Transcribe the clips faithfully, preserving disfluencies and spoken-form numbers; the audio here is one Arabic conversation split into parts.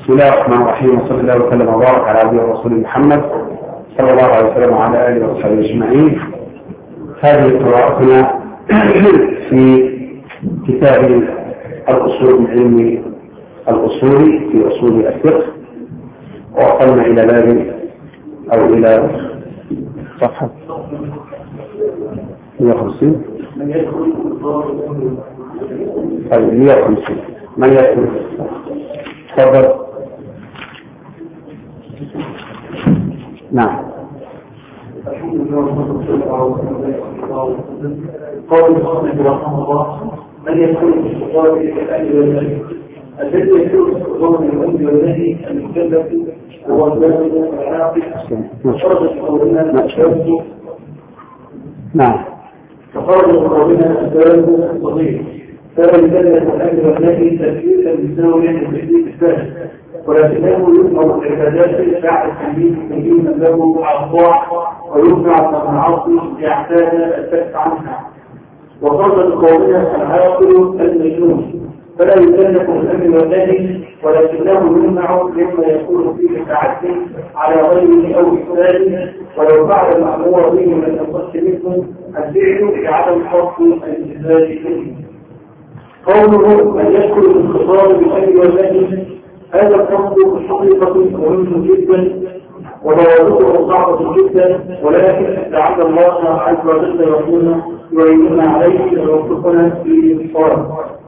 بسم الله الرحمن الرحيم، وصلى الله وسلم وبارك على عبده ورسوله محمد صلى الله عليه وسلم وعلى اله وصحبه اجمعين. هذه قراءتنا في كتاب الاصول من علم الاصول في اصول الفقه، ووصلنا الى باب او الى صفحه مئة وخمسين. طيب مئة وخمسين من يدخل؟ تفضل. نعم. قول المصنف رحمه الله: من يكون في الصغار كالأهل والنهي الذي يكون في الصغار من الأهل والنهي المكلف هو البالغ والعاقل وخرج قولنا الشاب. نعم. فخرج قولنا البالغ الصغير فلم يكلف الأهل والنهي تكليفا بسبب التكليف الثاني، ولكنه يؤمر بالعبادات بعد التمييز تمييزا له على الطاعة ويمنع من المعاصي يحتاج الكف عنها. وفرض قولنا العاقل المجنون فلا يكلف الأمر والنهي، ولكنه يمنع مما يكون فيه تعدي على غيره أو إفساد، ولو فعل المأمور به من يصح منه الفعل لعدم حق الانتهاج منه. قوله من يدخل في الخطاب بالأمر والنهي هذا القصد حقيقة مهم جدا وضوابطه صعبة جدا، ولكن لعل الله عز وجل يكون يعيننا عليه ويوفقنا في الانتصار.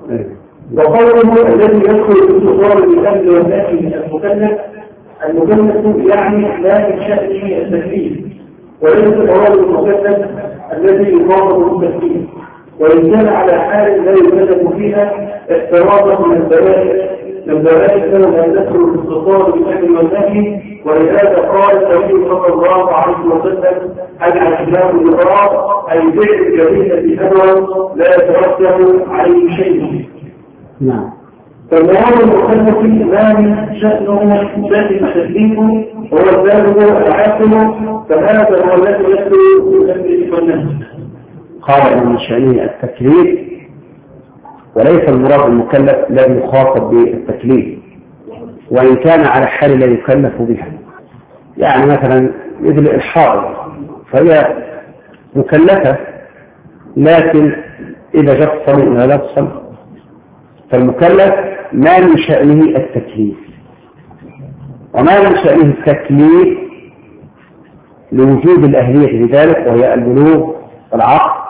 وقوله الذي يدخل في الخطاب بالأمر والنهي من المكلف المكلف يعني لا من شأنه التكليف، وليس المراد المكلف الذي يخاطب بالتكليف، وإن كان على حال لا يكلف فيها احترازا من البلاء من بلاء له لا يدخل في الخطاب بالأمر والنهي. ولهذا قال النبي صلى الله عليه وسلم: الأحلام الإقرار أي ذكر الجريمة بهوى لا يترتب عليه شيء. نعم. فالمراد المكلف ما من شأنه شأن تكليفه هو البالغ العاقل، فهذا هو الذي يدخل في الأمر والنهي. قال إن من شأنه التكليف، وليس المراد المكلف الذي يخاطب بالتكليف، وإن كان على حال لا يكلف بها. يعني مثلا مثل الحائض فهي مكلفة، لكن إذا جاء تصل إلى لا تصل، فالمكلف ما من شأنه التكليف، وما من شأنه التكليف لوجود الأهلية لذلك وهي البلوغ والعقل،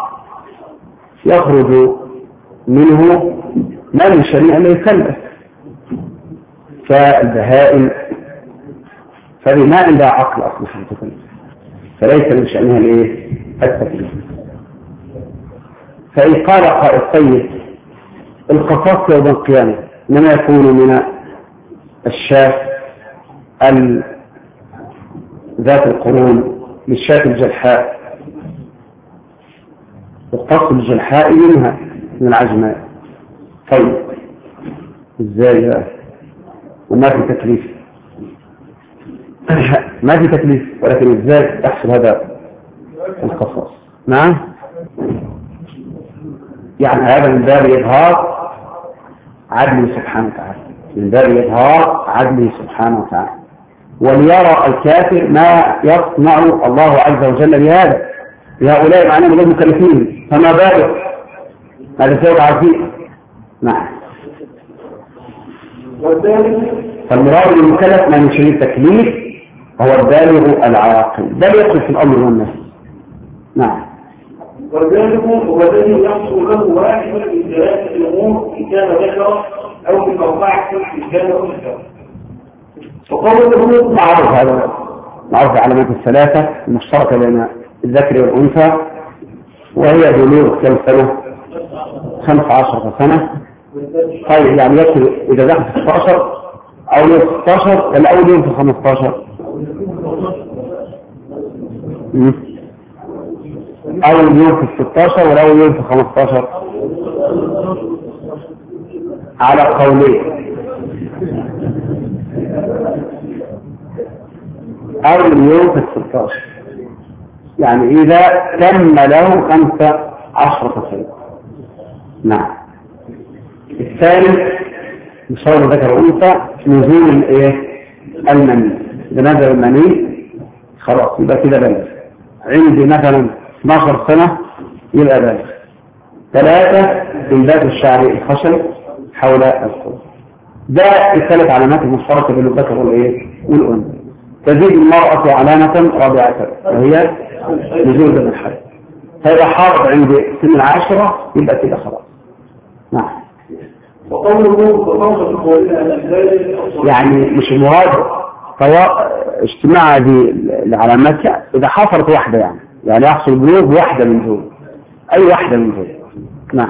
يخرج منه ما من شأنه أن يكلف. فالبهائم فهذه ما عندها عقل أصلا تكلف، فليس من شأنها الايه التكليف. فإن قال قائل: طيب القصاص يوم القيامة إنما يكون من الشاة ذات القرون للشاة الجلحاء، والقص الجلحاء منها من العجماء. طيب ازاي بقى وما في تكليف؟ ما في تكليف، ولكن ازاي تحصل هذا القصاص؟ نعم. يعني هذا من باب إظهار عدله سبحانه وتعالى، من باب إظهار عدله سبحانه وتعالى، وليرى الكافر ما يصنع الله عز وجل بهذا بهؤلاء مع أنهم غير مكلفين، فما بالك هذا سيد عظيم. نعم. فالمراد بالمكلف ما من شيء التكليف هو البالغ العاقل، بل يدخل في الأمر والنهي. نعم. والبالغ هو الذي يحصل له واحد من ثلاثة الأمور إن كان ذكرا أو من أربعة إن كان أنثى. وقوله معروف، هذا معروف علامات الثلاثة المشتركة بين الذكر والأنثى، وهي بلوغ كم سنة؟ خمس عشرة سنة. طيب يعني يدخل إذا دخل في ستة عشر أو يوم ستة عشر ولا أول يوم في خمسة عشر؟ أول يوم في ستة عشر ولا أول يوم في خمسة عشر؟ على قولين. أول يوم في ستة عشر، يعني إذا تم له خمسة عشرة سنة. نعم. الثالث يصور ذكر وأنثى نزول الإيه؟ المني. إذا نزل المني خلاص يبقى كده بالغ. عندي مثلا اثناشر سنة يبقى بالغ. ثلاثة إنبات الشعر الخشن حول القلب. ده الثلاث علامات المشتركة بين الذكر والإيه؟ والأنثى. تزيد المرأة علامة رابعة وهي نزول دم الحيض. فإذا حاضر عند سن العاشرة يبقى كده خلاص. نعم. يعني مش المراد اجتماع هذه العلامات إذا حصلت واحدة يعني يعني يحصل بلوغ واحدة من دول أي واحدة من دول. نعم.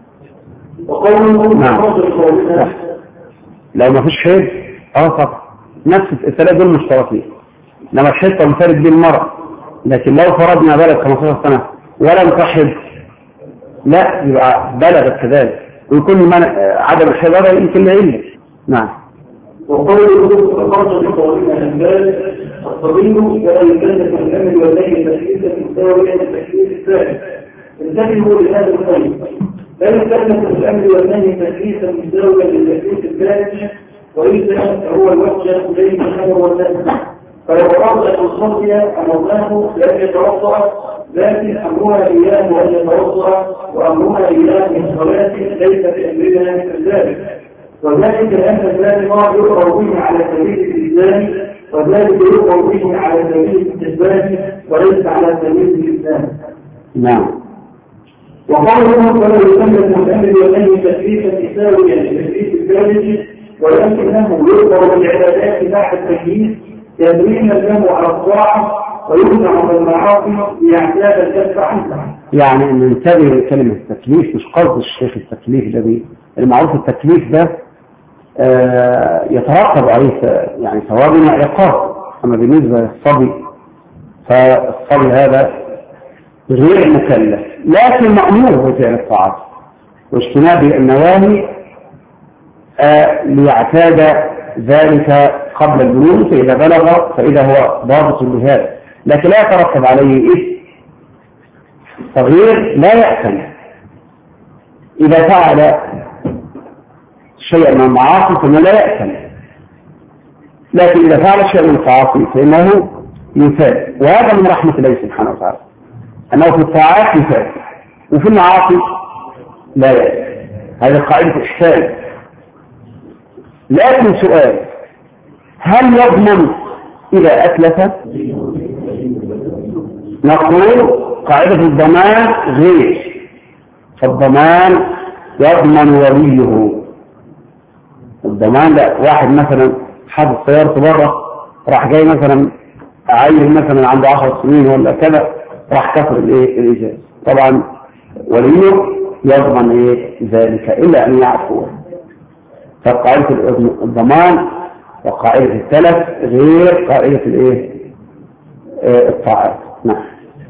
نعم. لو ما فيش حيض اه طبعا نفس الثلاث دول مشتركين. لما الحيض تنفرد به المرأة، لكن لو فرضنا بلغ خمسة عشر سنة ولم تحض لا يبقى بلغت كذلك ويكون من عدم الحيض هذا يمكن لعلة. نعم. وقوله تخرج بقولنا الأنبال الصغير ولا يكلف الأمل والليل تحديثا مساويا للتحديث الثالث انتبهوا لهذا القول. لا يكلف الأمل والليل تحديثا مساويا للتحديث الثالث وإذا هو الوجه إليه الأمر والنهي. فلو أراد أن يصلي أمرناه لم يتوضأ، لكن أمرنا إياه أن يتوضأ وأمرنا إياه من صلاة ليس بأمرنا من ذلك. وذلك لأن الذي ما يقرأ به على سبيل الإسلام وذلك يقرأ به على سبيل الاستثبات وليس على سبيل الإسلام. نعم. وقوله فلا يكلف الأمر والنهي تكليفا مساويا للتكليف الثالث ولكنه يقرأ بالعبادات بعد التكليف يدرين الجمع على الطاعة ويمنع من المعاصي ليعتاد الكف عنها. يعني ان ننتبه لكلمة التكليف مش قصد الشيخ التكليف الذي المعروف التكليف ده آه يترتب عليه يعني ثواب وعقاب. اما بالنسبة للصبي فالصبي هذا غير مكلف لكن مأمور بفعل الطاعات واجتناب النواهي آه ليعتاد ذلك قبل البلوغ فإذا بلغ فإذا هو ضابط لهذا، لكن لا يترتب عليه إثم. صغير لا يأثم إذا فعل شيئا من المعاصي فإنه لا يأثم، لكن إذا فعل شيئا من المعاصي فإنه يثاب. وهذا من رحمة الله سبحانه وتعالى أنه في الطاعات يثاب وفي المعاصي لا يأثم. هذه قاعدة إحسان. لكن سؤال هل يضمن إذا أتلف؟ نقول قاعدة الضمان غير. فالضمان يضمن وليه. الضمان لا واحد مثلا حاطط سيارته بره راح جاي مثلا عيل مثلا عنده عشر سنين ولا كذا راح كسر الايه الإجازة، طبعا وليه يضمن ايه ذلك إلا أن يعفو. فقاعدة الضمان وقاعدة التلف غير قاعدة الايه اه الطاعات. نعم.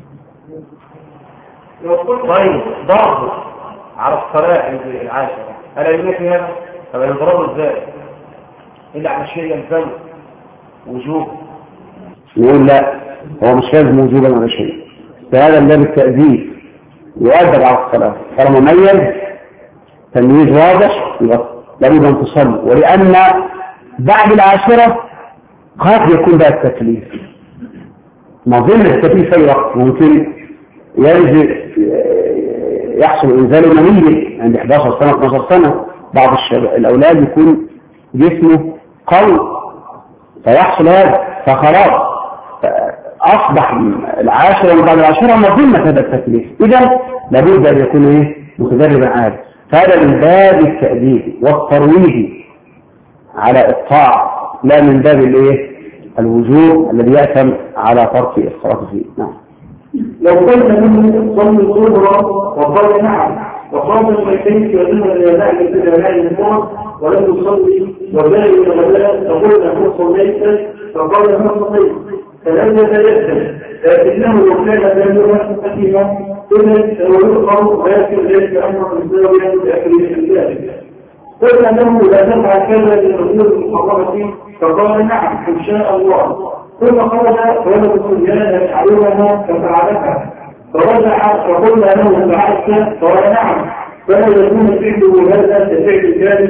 لو قلت طيب ضرب على الصلاة العاشرة ألا يمكن هذا؟ طب يضربه ازاي؟ إلا على شيء يلزم وجوب. نقول لا هو مش لازم وجوبا ولا شيء. فهذا من باب التأديب يؤدب على الصلاة. طالما مميز تمييز واضح يبقى لابد أن تصلي. ولأن بعد العاشرة قد يكون بقى التكليف. ما ظن التكليف في وقت ممكن ينزل يحصل إنزال مني عند إحدى عشرة سنة اثنتي عشرة سنة. بعض الأولاد يكون جسمه قوي فيحصل هذا فخلاص أصبح العاشرة وبعد العاشرة ما ظن هذا التكليف. إذا لابد أن يكون إيه متدربا عادي. فهذا من باب التأديب والترويج على الطاعة لا من باب الايه الوجوب الذي يأثم على ترك الصلاة فيه. نعم. لو قلنا منه صلي الظهر وقال نعم وقام البيتين يظن اليداء بالبدلاء الموت ولم يصلي وذلك الغداء تقول انه صليت فقال ما صليت فلم يتيسر لكنه لو كان ذلك حكيما إذا ويقرأ ويأكل ذلك أمر مساويا لأكل ذلك. قلت أنه لا تفعل كذا للرسول المحرمة فقال نعم إن شاء الله. ثم خرج ولد الصبيان يفعلونها ففعلتها فرجع فقلنا له فعلت قال نعم فلا يكون فعله هذا كفعل ذلك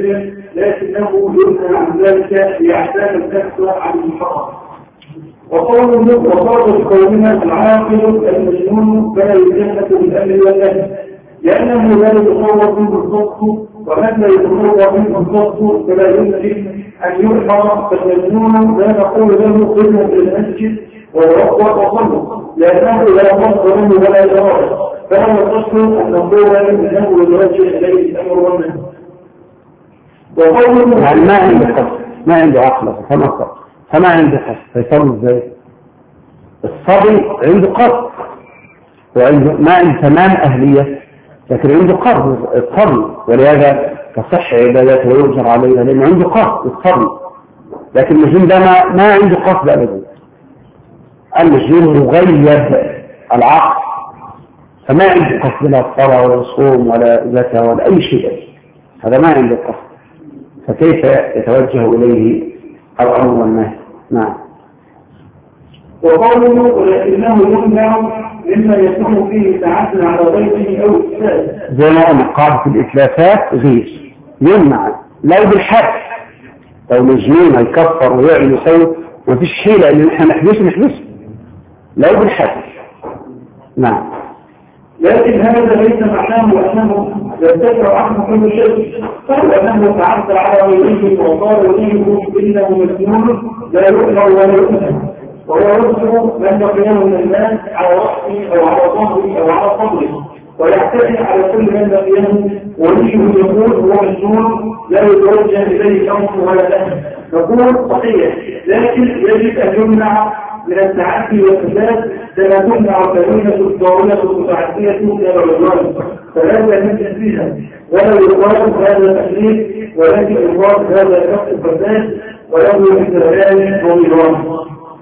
لكنه ينهى عن ذلك ليعتاد النفس عن المحرم. وقوله وقول قومنا العاقل المجنون فلا يجنة بالأمر والنهي لأنه لا يتصور منه الضبط، ومن لا يتصور منه الضبط فلا يمكن أن يؤمر. فالمجنون لا نقول له قدم في المسجد ويوقف وصله لأنه لا مصدر منه ولا إرادة، فهو الأصل أن نقول أنه يوجه إليه الأمر والنهي. وقوله يعني ما عنده قصد، ما عنده عقل فما فما عنده قصد فيصل ازاي؟ الصبي عنده قصد وعنده ما عنده تمام أهلية، لكن عنده قصد الصبي، ولهذا تصح عبادته ويؤجر عليها لأنه عنده قصد الصبي. لكن المجنون ده ما, ما عنده قصد أبدا. المجنون مغيب العقل فما عنده قصد لا صلاة ولا صوم ولا زكاة ولا أي شيء، هذا ما عنده قصد، فكيف يتوجه إليه الأمر والنهي؟ نعم. وقوله ولكنه يمنع مما يكون فيه تعدل على غيره أو إفساد، زي ما قلنا قاعدة الإتلافات غير يمنع لو بالحد، لو مجنون هيكفر ويعمل يسوي ما فيش حيلة إن احنا نحبسه نحبسه لو بالحد. نعم. لكن هذا ليس معناه أنه يرتفع عنه كل شيء، بل أنه تعدل على غيره وصار غيره إنه مجنون لا يؤمر ولا يؤمن، وهو يرسل من بقيه من الناس على رأسه أو على ظهره أو على صدره، ويعتدي على كل من بقيه وليه يقول هو مجنون لا يتوجه إليه الأمر ولا نهي. نقول صحيح، لكن يجب أن يمنع من التعدي والفساد كما تمنع الكلمة الضالة المتعدية إلى العدوان، فهذا من تنفيذها ولا يقال هذا تحليل، ولكن يقال هذا كف الفساد وله مثل ذلك ونظام.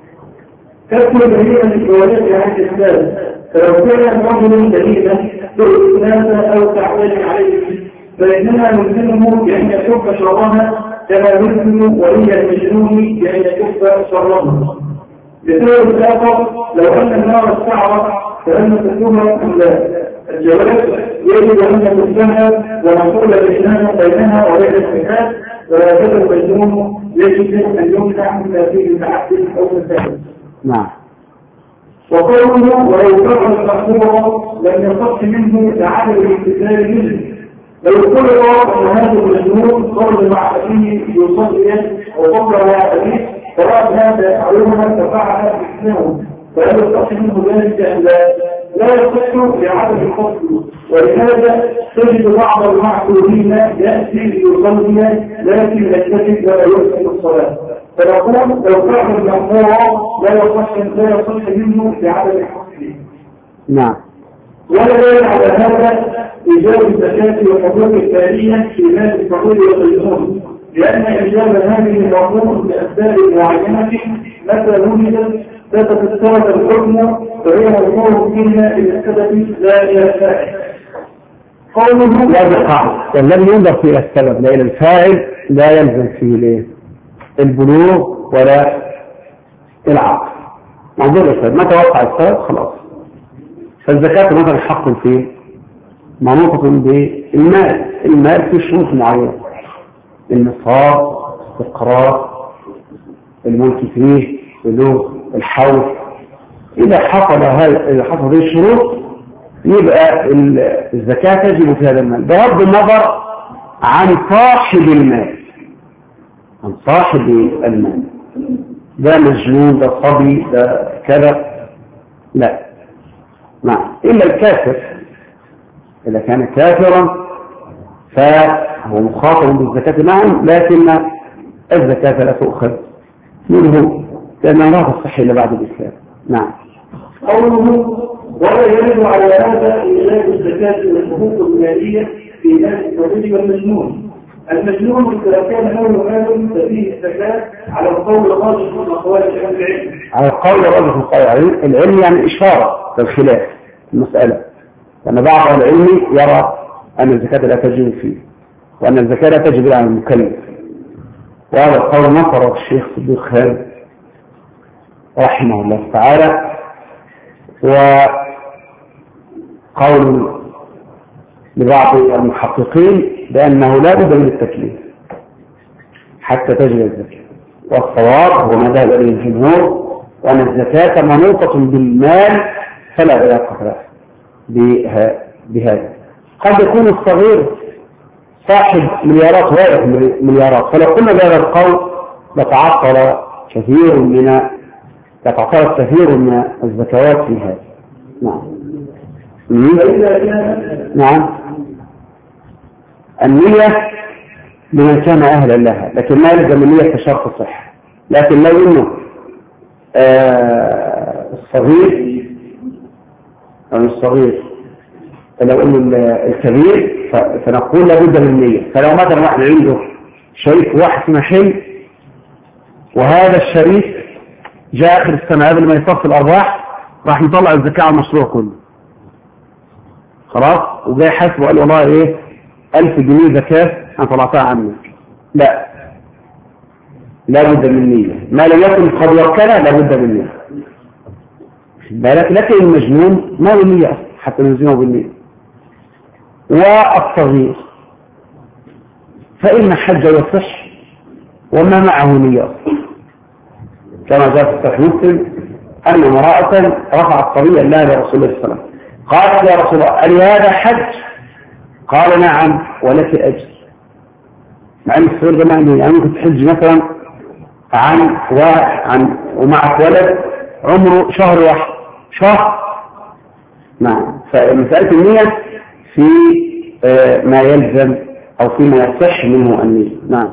كف دليلا للجوالات عن الإسلام، فلو كان رجل دليلا بالإسلام أو تعويل عليه فإننا نلزمه بأن يكف شرها كما نلزم ولي المجنون بأن يكف شرها. بسبب الآخر لو أن النار استعرض فأن تكون الجواب يجب أن تكونها ونقول الإسلام بينها وبين الحكاية، وهذا المجنون يجب أن يمنع من تأثير التعدد أو الفساد. نعم. وقوله ولو فعل المأمور لم يصح منه لعدم الامتثال منه، لو فرض أن هذا المجنون خرج مع أبيه يصلي وقبل مع أبيه فرأى هذا يفعلها ففعل بإسلامه، فهل يصح منه ذلك أن لا لا يصح لعدم الفصل. ولهذا تجد بعض المعقولين يأتي ليصلي لكن يتجد ولا يحسن الصلاة، فنقول لو فعل المأمور لا يصح لا يصح منه لعدم الفصل. نعم. ولا دليل على هذا إيجاب الزكاة والحقوق التالية في مال الفقير والمجنون، لأن إيجاب هذه المأمور بأسباب معينة متى وجدت فتتساوى الحكم فهي مأمور فيها إلى السبب لا إلى الفاعل. قوله لا بقاع لم ينظر في السبب لا إلى الفاعل، لا يلزم فيه ليه البلوغ ولا العقل. موضوع السبب ما توقع السبب خلاص. فالزكاة مثلا حق فيه منوطة بالمال، المال في شروط معينة، النصاب، استقرار، الملك فيه، بلوغ الحول. إذا حصل هذه حصل هذه الشروط يبقى الزكاة تجب في هذا المال بغض النظر عن صاحب المال، عن صاحب المال ده مجنون ده صبي ده كذا لا. نعم. إلا الكافر إذا كان كافرا فهو مخاطب بالزكاة معا، لكن الزكاة لا تؤخذ منه لأنها لا تصح إلا بعد الإسلام. نعم. قوله ولا يجب على هذا إيجاب الزكاة والحقوق المالية في مال الصغير والمجنون. المجنون إذا كان له مال ففيه الزكاة على القول الراجح من أقوال أهل العلم. على القول الراجح من أقوال العلم يعني إشارة للخلاف المسألة، لأن بعض العلم يرى أن الزكاة لا تجب فيه وأن الزكاة لا تجب على المكلف، وهذا القول نصره الشيخ صديق خالد رحمه الله تعالى، وقول لبعض المحققين بأنه لا بد من التكليف حتى تجري الزكاة. والصواب هو ما ذهب إليه الجمهور وأن الزكاة منوطة بالمال فلا علاقة له بهذا. قد يكون الصغير صاحب مليارات وارث مليارات، فلو قلنا بهذا القول لتعطل كثير من لتعطل كثير من الزكوات في هذا. نعم. نعم. النية لمن كان أهلا لها، لكن ما يلزم النية كشرط الصحة. لكن لو إنه آه الصغير أو الصغير فلو إنه الكبير فنقول لابد من النية. فلو مثلا واحد عنده شريك واحد في محل، وهذا الشريك جاء آخر السنة قبل ما يصف الأرباح راح يطلع الزكاة على المشروع كله، خلاص، وجاي حاسب وقال والله إيه ألف جنيه زكاة أنا طلعتها عنك. لا، لابد من النية. ما لم يكن قد وكله لابد من النية. بالك لكن المجنون ما له نية حتى نلزمه بالنية. والصغير فإن حج يصح وما معه نية، كما جاء في صحيح مسلم أن امرأة رفعت صبيا لها لرسول الله صلى الله عليه وسلم، قالت يا رسول الله ألي هذا حج؟ قال نعم ولك أجر. مع أن الصغير ده ما عنده، يعني ممكن تحج مثلا عن عن ومعك ولد عمره شهر واحد شهر. نعم. فمسألة النية في ما يلزم أو فيما يصح منه النية. نعم.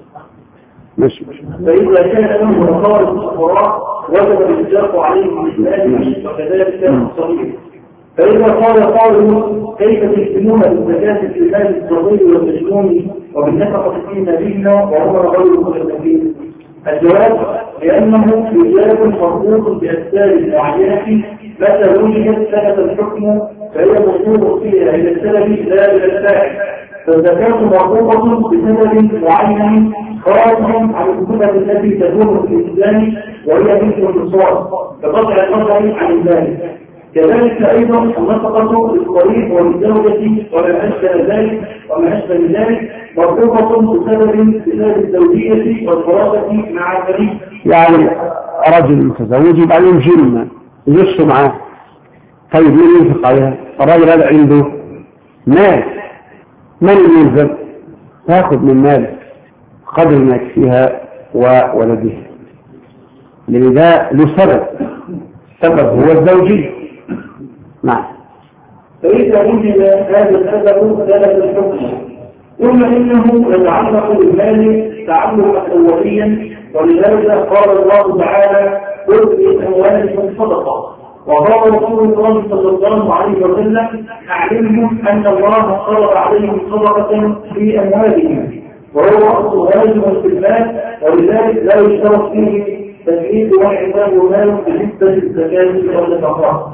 مش مش فإذا كان لهم مقارب الفقراء وجب الإشراف عليهم بالإسلام وكذلك كان الصغير. فإذا قال قائل كيف تحكمون بالزكاة في المال الصغير والمجنون وبالنفقة في نبينا وهو غير مكلفين؟ الجواب لأنه رجال مربوط بأسباب معينة متى وجدت ثبت الحكم فهي مربوط فيها إلى السبب لا إلى الفاعل. فالزكاة مربوطة بسبب معين خارج عن الكتب التي تدور في الإسلام وهي مثل النصوص بقطع النظر عن ذلك. كذلك أيضا النفقة للطريق والزوجة وما أشبه ذلك وما أشبه ذلك مربوطة بسبب بسبب الزوجية والفراسة مع الفريق. يعني رجل متزوج وبعدين جنة يجلسوا معاه، طيب مين ينفق عليها؟ الراجل هذا عنده مال، من يلزم؟ تأخذ من ماله قدر ما يكفيها وولدها، لأن ده له سبب، السبب هو الزوجية. نعم. فإذا وجد هذا السبب ثبت الحكم، ثم إنه يتعلق بالمال تعلقا أوليا، ولذلك قال الله تعالى خذ في أموالكم صدقة. وقال رسول الله صلى الله عليه وسلم أعلمهم أن الله فرض عليهم صدقة في أموالهم، وهو أصل واجب في المال، ولذلك لا يشترط فيه تكليف وحساب مال بالنسبة للزكاة والنفقات.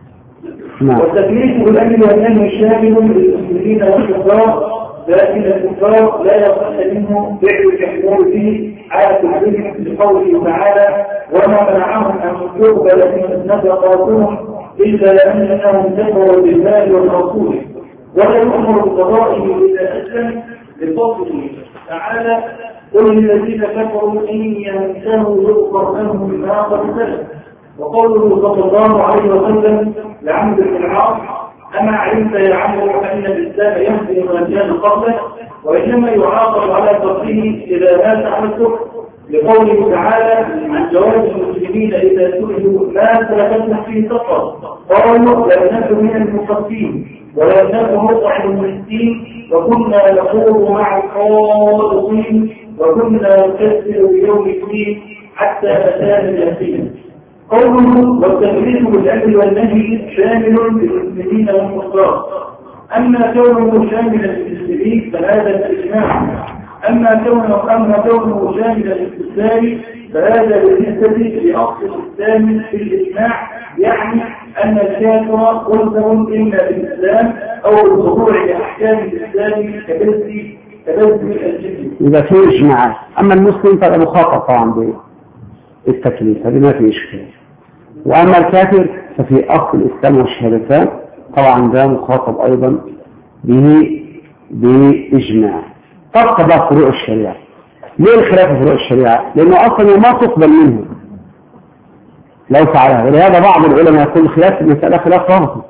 والتكليف بالأمر والنهي شامل للمسلمين والكفار، لكن الكفار لا يصح منه فعل المحمول به على تحريم لقوله تعالى وما منعهم أن تقبل من نفقاتهم إلا أنهم كفروا بالله والرسول ولا يؤمر بقضائه إلا أسلم لقوله تعالى قل للذين كفروا إن ينتهوا يغفر لهم ما قد سلف. وقوله صلى الله عليه وسلم لعمرو بن العاص أما علمت يا عمرو أن الإسلام يهدي من كان قبله وإنما يعاقب على كفره إذا مات عن الكفر، لقوله تعالى عن جواز المسلمين إذا سئلوا ما سلكتم في سقر قالوا لم نكن من المصفين ولم نكن نطعم المسكين وكنا نخوض مع الخائضين وكنا نكسر بيوم الدين حتى أتانا اليقين. قوله والتكليف بالأمر والنهي شامل للمسلمين والكفار، أما كونه شاملا للمسلمين فهذا الإجماع، أما كونه أما كونه شاملا للإسلام فهذا بالنسبة لأصل الإسلام في الإجماع، يعني أن الكافر ملزم إما بالإسلام أو بالخضوع لأحكام الإسلام كبذل كبذل الجزية. إذا في إجماع، أما المسلم فهذا مخاطب طبعا بالتكليف، هذا ما في إشكال. وأما الكافر ففي أصل الإسلام والشهادتان طبعا ده مخاطب أيضا به بإجماع. تبقى بقى فروع الشريعة، ليه الخلاف في فروع الشريعة؟ لأنه أصلا ما تقبل منه لو فعلها، ولهذا بعض العلماء يقول خلاف المسألة خلاف رافض.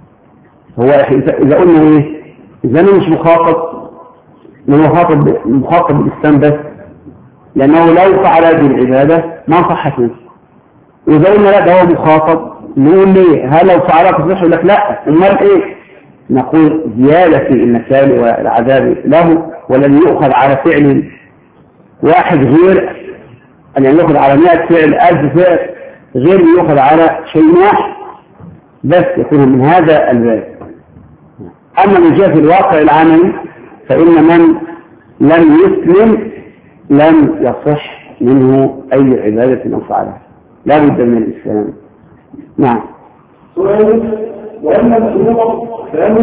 هو إذا قلنا إيه؟ إذا أنا مش مخاطب من مخاطب مخاطب بالإسلام بس، لأنه لو فعل هذه العبادة ما صحت منه. وإذا قلنا لا ده هو مخاطب، نقول ليه؟ هل لو فعلها تصح؟ يقول لك لا، أمال إيه؟ نقول زيادة في النكال والعذاب له، ولن يؤخذ على فعل واحد غير أن يأخذ على مئة فعل ألف فعل غير يأخذ على شيء واحد بس يكون من هذا الباب. أما من جهة الواقع العملي فإن من لم يسلم لم يصح منه أي عبادة أو فعلها، لا بد من الإسلام. نعم. سؤال: وأما الأمور فهل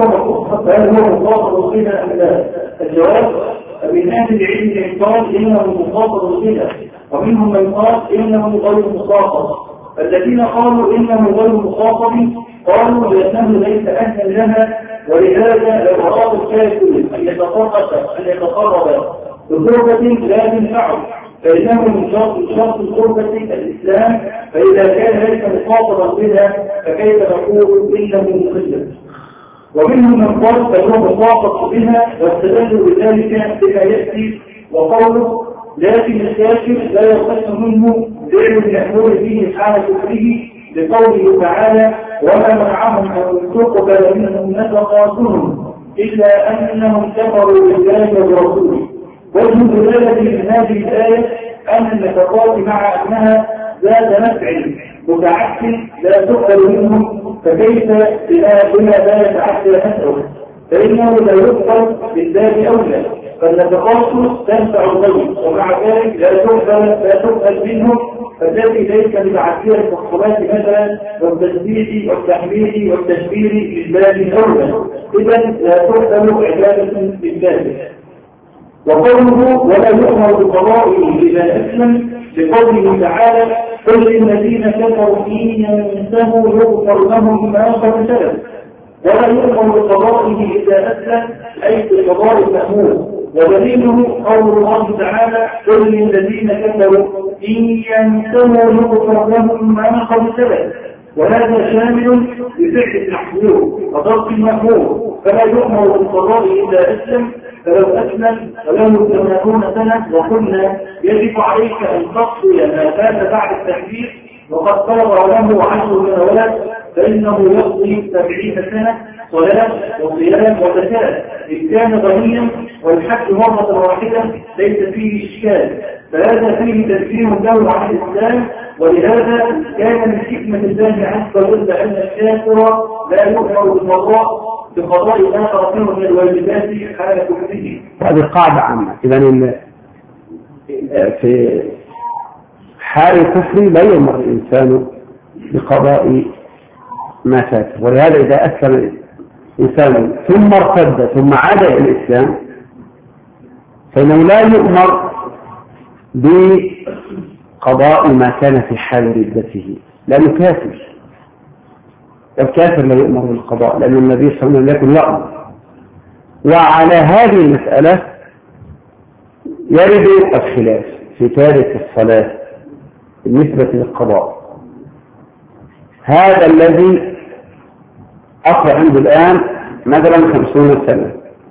هو مخاطب بها أم لا؟ الجواب: من أهل العلم من قال إنه مخاطب بها، ومنهم من قال إنه غير مخاطب. الذين قالوا إنه غير مخاطب قالوا لأنه ليس أهلا لها، ولهذا لو أراد الكافر أن يتقرب أن يتقرب بقربة لا تنفعه فإنه من شرط شرط القربة الإسلام، فإذا كان ليس مخاطبا بها فكيف نقول إنه مخلد؟ ومنهم من قال فهو مخاطب بها واستدلوا بذلك بما يأتي وقوله: لكن الكافر لا يصح منه فعل المأمور به حال كفره، لقوله تعالى: وما منعهم أن تقبل منهم نفقاتهم إلا أنهم كفروا بالله ورسوله. وجه الدلالة من هذه الآية أن النفقات مع أنها ذات نفع متعد لا تقبل منهم، فكيف بما لا يتعدى نفعه؟ فإنه لا يقبل بالباب أولى، فالنفقات تنفع الغير ومع ذلك لا تقبل لا تقبل منهم، فالذي ليس بمعسير المحصولات مثلا والتسبيح والتحميد والتشبير بالباب الأولى، إذا لا تقبل عبادة بالباب. وقوله: ولا يؤمر بقضائه إذا أسلم، لقوله تعالى: قل للذين كفروا إن ينتهوا يغفر لهم ما قد سلف. ولا يؤمر بقضائه إذا أسلم أي بقضاء المأمور، ودليله قول الله تعالى: قل للذين كفروا إن ينتهوا يغفر لهم ما قد سلف. وهذا شامل بفعل المحظور وترك المأمور، فلا يؤمر بالقضاء إذا أسلم. فلو أسلم وله ثمانون سنة وقلنا يجب عليك أن تقضي ما فات بعد التكبير وقد فرض له عشر سنوات، فإنه يقضي سبعين سنة صلاة وصيام وزكاة إن كان غنيا، والحج مرة واحدة ليس فيه إشكال، فهذا فيه تذكير له عن الإسلام. ولهذا كان من حكمة الله عز وجل أن الكافر لا يؤمر بالقضاء بقضاء ما تركه من الواجبات حال كفره. هذه قاعدة عامة. إذن في حال الكفر لا يؤمر الإنسان بقضاء ما فات، ولهذا إذا أسلم الإنسان ثم ارتد ثم عاد إلى الإسلام فإنه لا يؤمر بقضاء ما كان في حال ردته، لأنه كافر. الكافر لا يؤمر بالقضاء لأن النبي صلى الله عليه وسلم لا يؤمر. وعلى هذه المسألة يرد الخلاف في تارك الصلاة بالنسبة للقضاء. هذا الذي أقرأ عنده الآن مثلا خمسون سنة،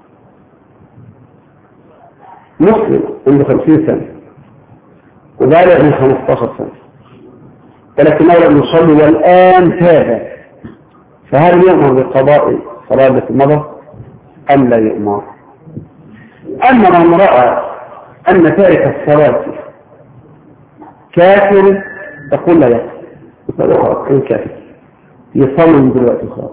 مسلم عنده خمسين سنة وبالغ من خمسة عشر سنة، ولكنه لم يصلي والآن تاب، فهل يؤمر بقضاء صلاة التي مضت أم لا يؤمر؟ أما من رأى أن تارك الصلاة كافر تقول لا يقضي، فالأخرى كان كافر يصلي من دلوقتي خلاص.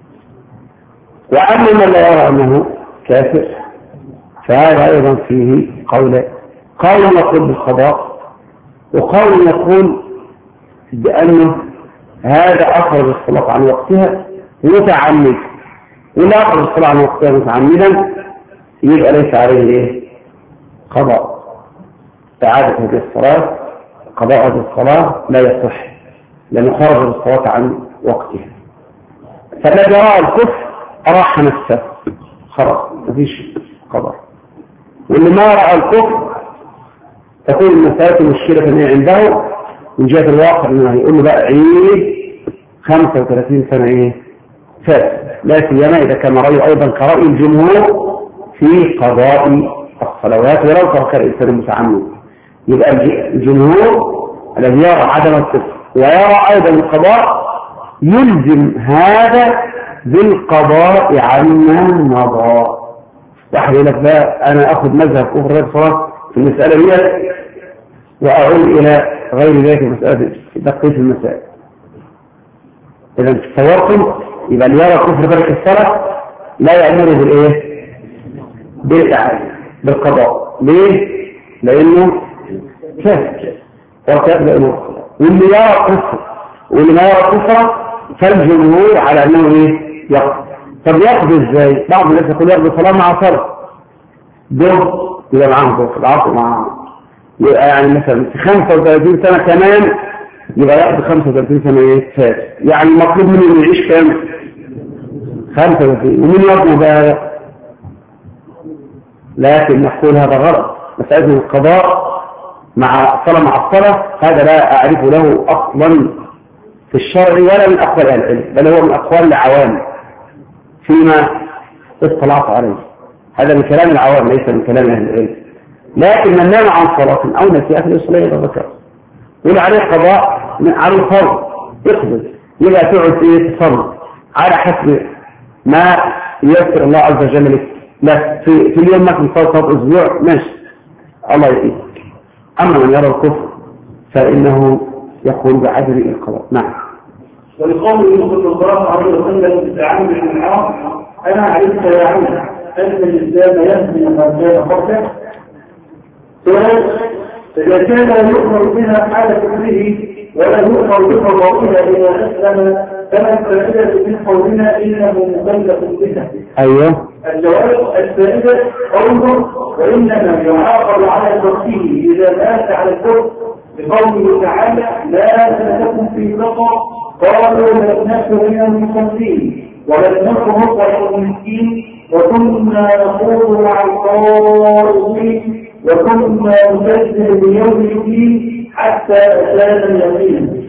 وأما من لا يرى أنه كافر فهذا أيضا فيه قول قول يقول بالقضاء، وقول يقول بأنه هذا أخرج الصلاة عن وقتها متعمد، ولا أخرج الصلاة عن وقتها متعمدا يبقى ليس عليه إيه؟ قضاء. إعادة هذه الصلاة قضاء هذه الصلاة لا يصح لأنه خرج الصلاة عن وقتها. فالذي رأى الكفر أراح نفسه خلاص مفيش قضاء، واللي ما رأى الكفر تكون المسألة المشكلة ان هي عنده من جهة الواقع انه يقول له بقى عيد خمسة وثلاثين سنة ايه فات، لا سيما اذا كان رأيه ايضا كرأي الجمهور في قضاء الصلوات ولو ترك الانسان المتعمد. يبقى الجمهور الذي يرى عدم الكفر ويرى ايضا القضاء يلزم هذا بالقضاء عما مضى. واحد يقول لك بقى انا اخذ مذهب كفر غير صلاة في المسألة دي واعود الى غير ذلك المسألة دقيق المسائل. اذا تصورتم يبقى اللي يرى كفر ترك الصلاة لا يأمره بالايه؟ بالإعادة بالقضاء. ليه؟ لانه كافر وكافر الامور. واللي يرى كفر واللي ما يرى كفر فالجمهور على انه ايه؟ يقضي. طب يقضي ازاي؟ بعض الناس يقول يقضي صلاة مع صلاة دول يبقى معاهم كفر العصر معاهم، يبقى يعني مثلا في خمسة وثلاثين سنة كمان يبقى يقضي خمسة وثلاثين سنة ايه؟ فات. يعني المطلوب منه انه يعيش كام؟ خمسة وثلاثين. ومين يقضي بقى؟ لكن نقول هذا غلط. مسألة القضاء مع الصلاة مع الصلاة هذا لا أعرف له أصلا في الشرع ولا من أقوال أهل العلم، بل هو من أقوال العوام فيما اطلعت عليه. هذا من كلام العوام ليس من كلام أهل العلم. لكن من نام عن صلاة أو نسي أهل الصلاة إذا ذكر يقول عليه قضاء على الفرض يقضي، يبقى تقعد إيه تصلي على حسب ما ييسر الله عز وجل لك. لا في, في اليوم مثلا صلاة أسبوع ماشي الله يقيم. أما من يرى الكفر فإنه يقول بعدل القضاء. نعم. ولقوله صلى الله عليه وسلم بالتعامل العام أنا علمت يا عم أن الإسلام يهدي من كان قبله. إذا كان يؤمر بها حال كفره ولا يؤمر بقضائها إذا أسلم فما الفائدة من قولنا إنه مكلف بها؟ أيوه. الجواب الفائدة قوله وإنما يعاقب على تركه إذا مات على الكفر بقوله تعالى لا تكن في خطأ قالوا لم نكن من المصلين ولم نكن نطعم المسكين وكنا نخوض مع الخائضين وكنا نكذب بيوم الدين حتى أتانا اليقين.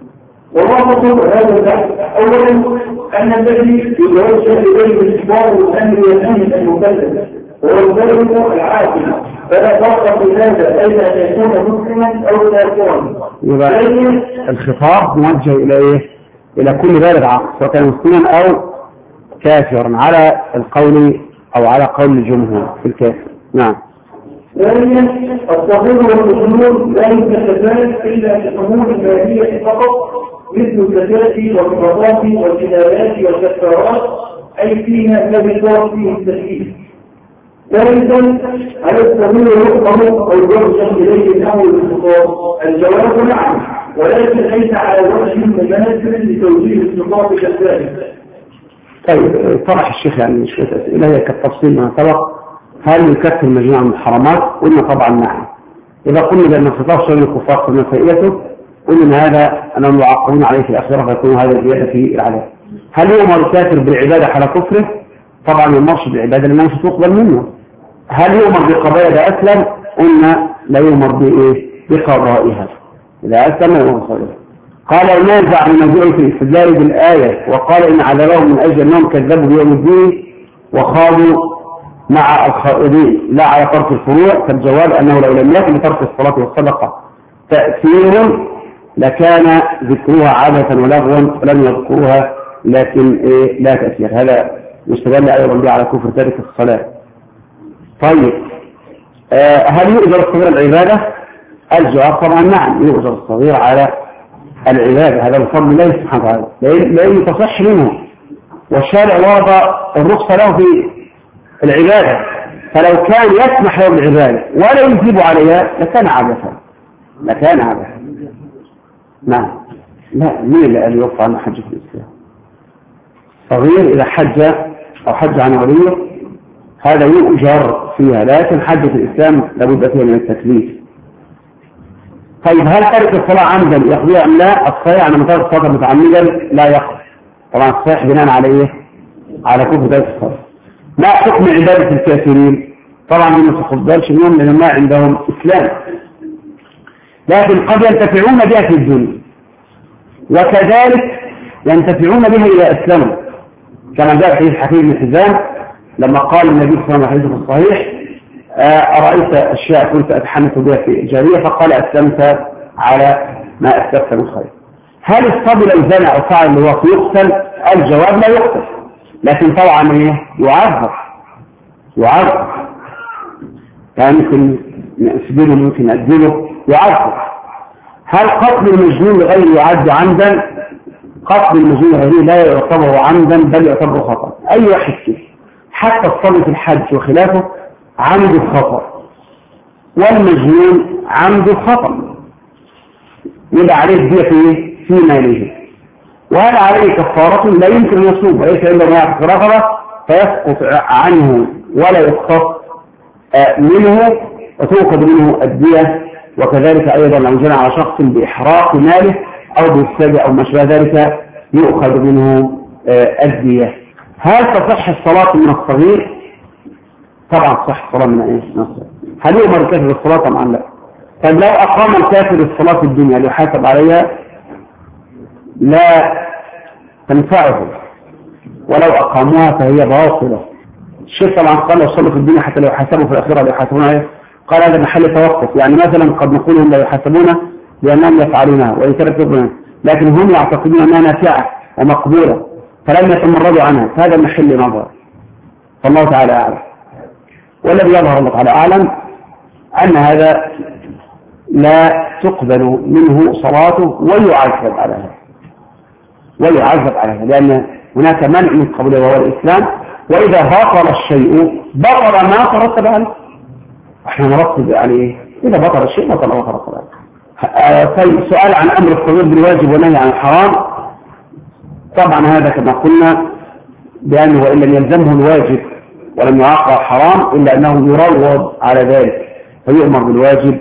وضابط هذا البحث أولا أن الذي يتوجه إليه الإخبار والأمر والنهي المكلف هو المبلغ العاقل، فلا فرق في هذا بين أن يكون مسلما أو كافرا. يبقى الخطاب موجه إلى إيه؟ إلى كل بالغ عاقل سواء كان مسلما أو كافرا على القول أو على قول الجمهور في الكافر. نعم. ثانيا الصغير والمجنون لا يتكلفان إلا في الأمور المالية فقط مثل الزكاة والصدقات والجنايات والكفارات أي فيها الذي صار فيه التكليف. ثالثا هل الصغير يحكم أو يرجع إليه الأمر بالخطاب؟ الجواب نعم، ولكن ليس على وجه مناسب لتوجيه الخطاب كذلك. طيب طرح الشيخ يعني شوية أسئلة هي كالتفصيل ما سبق. هل يكفر مجموعة من الحرامات؟ قلنا طبعا نعم. إذا قلنا بأن الخطاب شامل الكفار فما فائدته؟ قلنا ان هذا أنهم يعاقبون عليه في الآخرة فيكون هذا زيادة في العذاب. هل يؤمر الكافر بالعبادة على كفره؟ طبعا ما يؤمرش بالعبادة لأنها مش تقبل منه. هل يؤمر بقضاء إذا أسلم؟ قلنا لا يؤمر بإيه؟ بقضائها. إذا أسلم لا يؤمر بقضائها. قال ونازع المنازع في الاستدلال بالآية وقال إن عذابهم من أجل أنهم كذبوا بيوم الدين وخاضوا مع الخائضين لا على ترك الفروع. فالجواب أنه لو لم يكن لترك الصلاة والصدقة تأثير لكان ذكرها عادة ولغوا ولم يذكروها لكن إيه لا تأثير. هذا يستدل أيضا به على كفر تارك الصلاة. طيب آه هل يؤجر الصغير العبادة؟ الجواب طبعا نعم يؤجر الصغير على العبادة. هذا الفضل الله سبحانه وتعالى لأنه تصح منه والشارع وضع الرخصة له في العبادة. فلو كان يسمح له بالعبادة ولا يجيب عليها لكان عبثا لكان عبثا. نعم. لا مين اللي قال يوقع عنه حج في الإسلام؟ صغير إذا حج أو حج عن وليه هذا يؤجر فيها، لكن حج في الإسلام لابد فيها من التكليف. طيب هل ترك الصلاة عمدا يقضيها أم لا؟ الصحيح أن من ترك الصلاة متعمدا لا يقضي. طبعا الصحيح بناء على إيه؟ على كفر ترك الصلاة. ما حكم عبادة الكافرين؟ طبعا ما تفضلش منهم لأن ما عندهم إسلام لكن قد ينتفعون بها في الدنيا، وكذلك ينتفعون بها إذا أسلموا، كما جاء في حديث بن حزام لما قال النبي صلى الله عليه وسلم في الصحيح: أرأيت أشياء كنت أتحنث بها في جارية، فقال: أسلمت على ما أسلفت من خير. هل الصبي لو زنى أو فعل اللي هو يقتل؟ الجواب: لا يقتل، لكن طبعا ايه؟ يعذب يعذب يعني ممكن نسجله، ممكن نأجله، يعذب. هل قتل المجنون لغير يعد عمدا؟ قتل المجنون لغيره لا يعتبر عمدا بل يعتبر خطأ. أي واحد كده، حتى الصبي في الحج وخلافه عمد الخطأ، والمجنون عمد الخطأ، يبقى عليه الدية في في ماله، وهذا عليه كفارة لا يمكن أن يصوب، وليس إلا ما يعرف رغبة فيسقط عنه ولا يسقط منه وتوقد منه الدية. وكذلك أيضا لو جنى على شخص بإحراق ماله أو بالسجع أو ما شابه ذلك يؤخذ منه الدية. هل تصح الصلاة من الصغير؟ طبعا تصح الصلاة من ايه؟ من الصغير. هل يؤمر الكافر بالصلاة؟ طبعا لا. طيب لو أقام الكافر الصلاة في الدنيا هل يحاسب عليها؟ لا تنفعه، ولو أقاموها فهي باطلة. الشيخ طبعا قال لو صلوا في الدنيا حتى لو يحاسبوا في الآخرة لا يحاسبون عليه، قال هذا محل توقف. يعني مثلا قد نقول هم لا يحاسبون لأنهم يفعلونها وإن كانت تبنى، لكن هم يعتقدون أنها نافعة ومقبولة فلم يتمردوا عنها، فهذا محل نظر، فالله تعالى أعلم. والذي يظهر الله تعالى أعلم أن هذا لا تقبل منه صلاته ويعذب على هذا ويعذب على هذا لأن هناك منع من قبله وهو الإسلام، وإذا بطل الشيء بطل ما ترتب عليه. احنا نرتب عليه إذا بطل الشيء بطل ما ترتب عليه. طيب سؤال عن أمر الصغير بالواجب والنهي عن الحرام. طبعا هذا كما قلنا بأنه وإن لم يلزمه الواجب ولم يعاقب الحرام إلا أنه يروض على ذلك فيؤمر بالواجب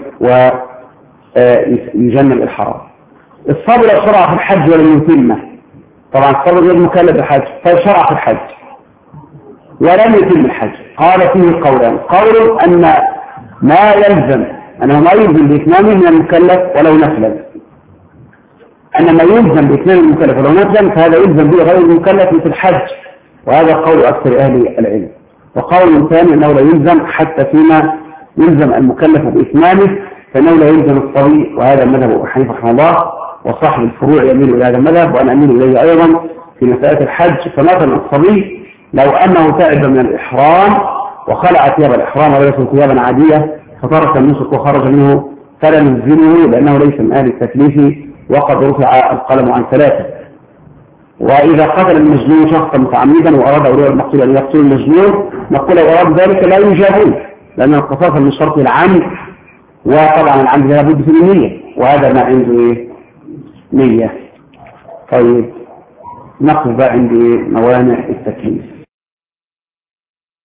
ويجنب الحرام. الصبر شرع في الحج ولم يتمه، طبعا الصبر غير مكلف بالحج، فشرع في الحج ولم يتم الحج. قال فيه قولان: قول أن ما يلزم أنه ما يلزم بإتمامه من المكلف ولو نفلا، أن ما يلزم بإتمام المكلف ولو نفلا فهذا يلزم به غير المكلف مثل الحج، وهذا قول أكثر أهل العلم. وقول ثاني أنه لا يلزم حتى فيما يلزم المكلف بإتمامه فإنه لا يلزم الصبي، وهذا المذهب أبو حنيفة رحمه الله، وصاحب الفروع يميل إلى هذا المذهب وأنا أميل إليه أيضا في مسألة الحج. فمثلا الصبي لو أنه تعب من الإحرام وخلع ثياب الإحرام وليس ثيابا عادية فترك النسك وخرج منه فلا نلزمه لأنه ليس من أهل التكليف وقد رفع القلم عن ثلاثة. وإذا قتل المجنون شخصا متعمدا وأراد أولياء المقتول أن يقتلوا المجنون نقول لو أراد ذلك لا يجابون، لأن القصاص من شرط العمد، وطبعا العمد لا بد فيه نية، وهذا ما عنده إيه؟ نية. طيب نقف بقى عند موانع التكليف.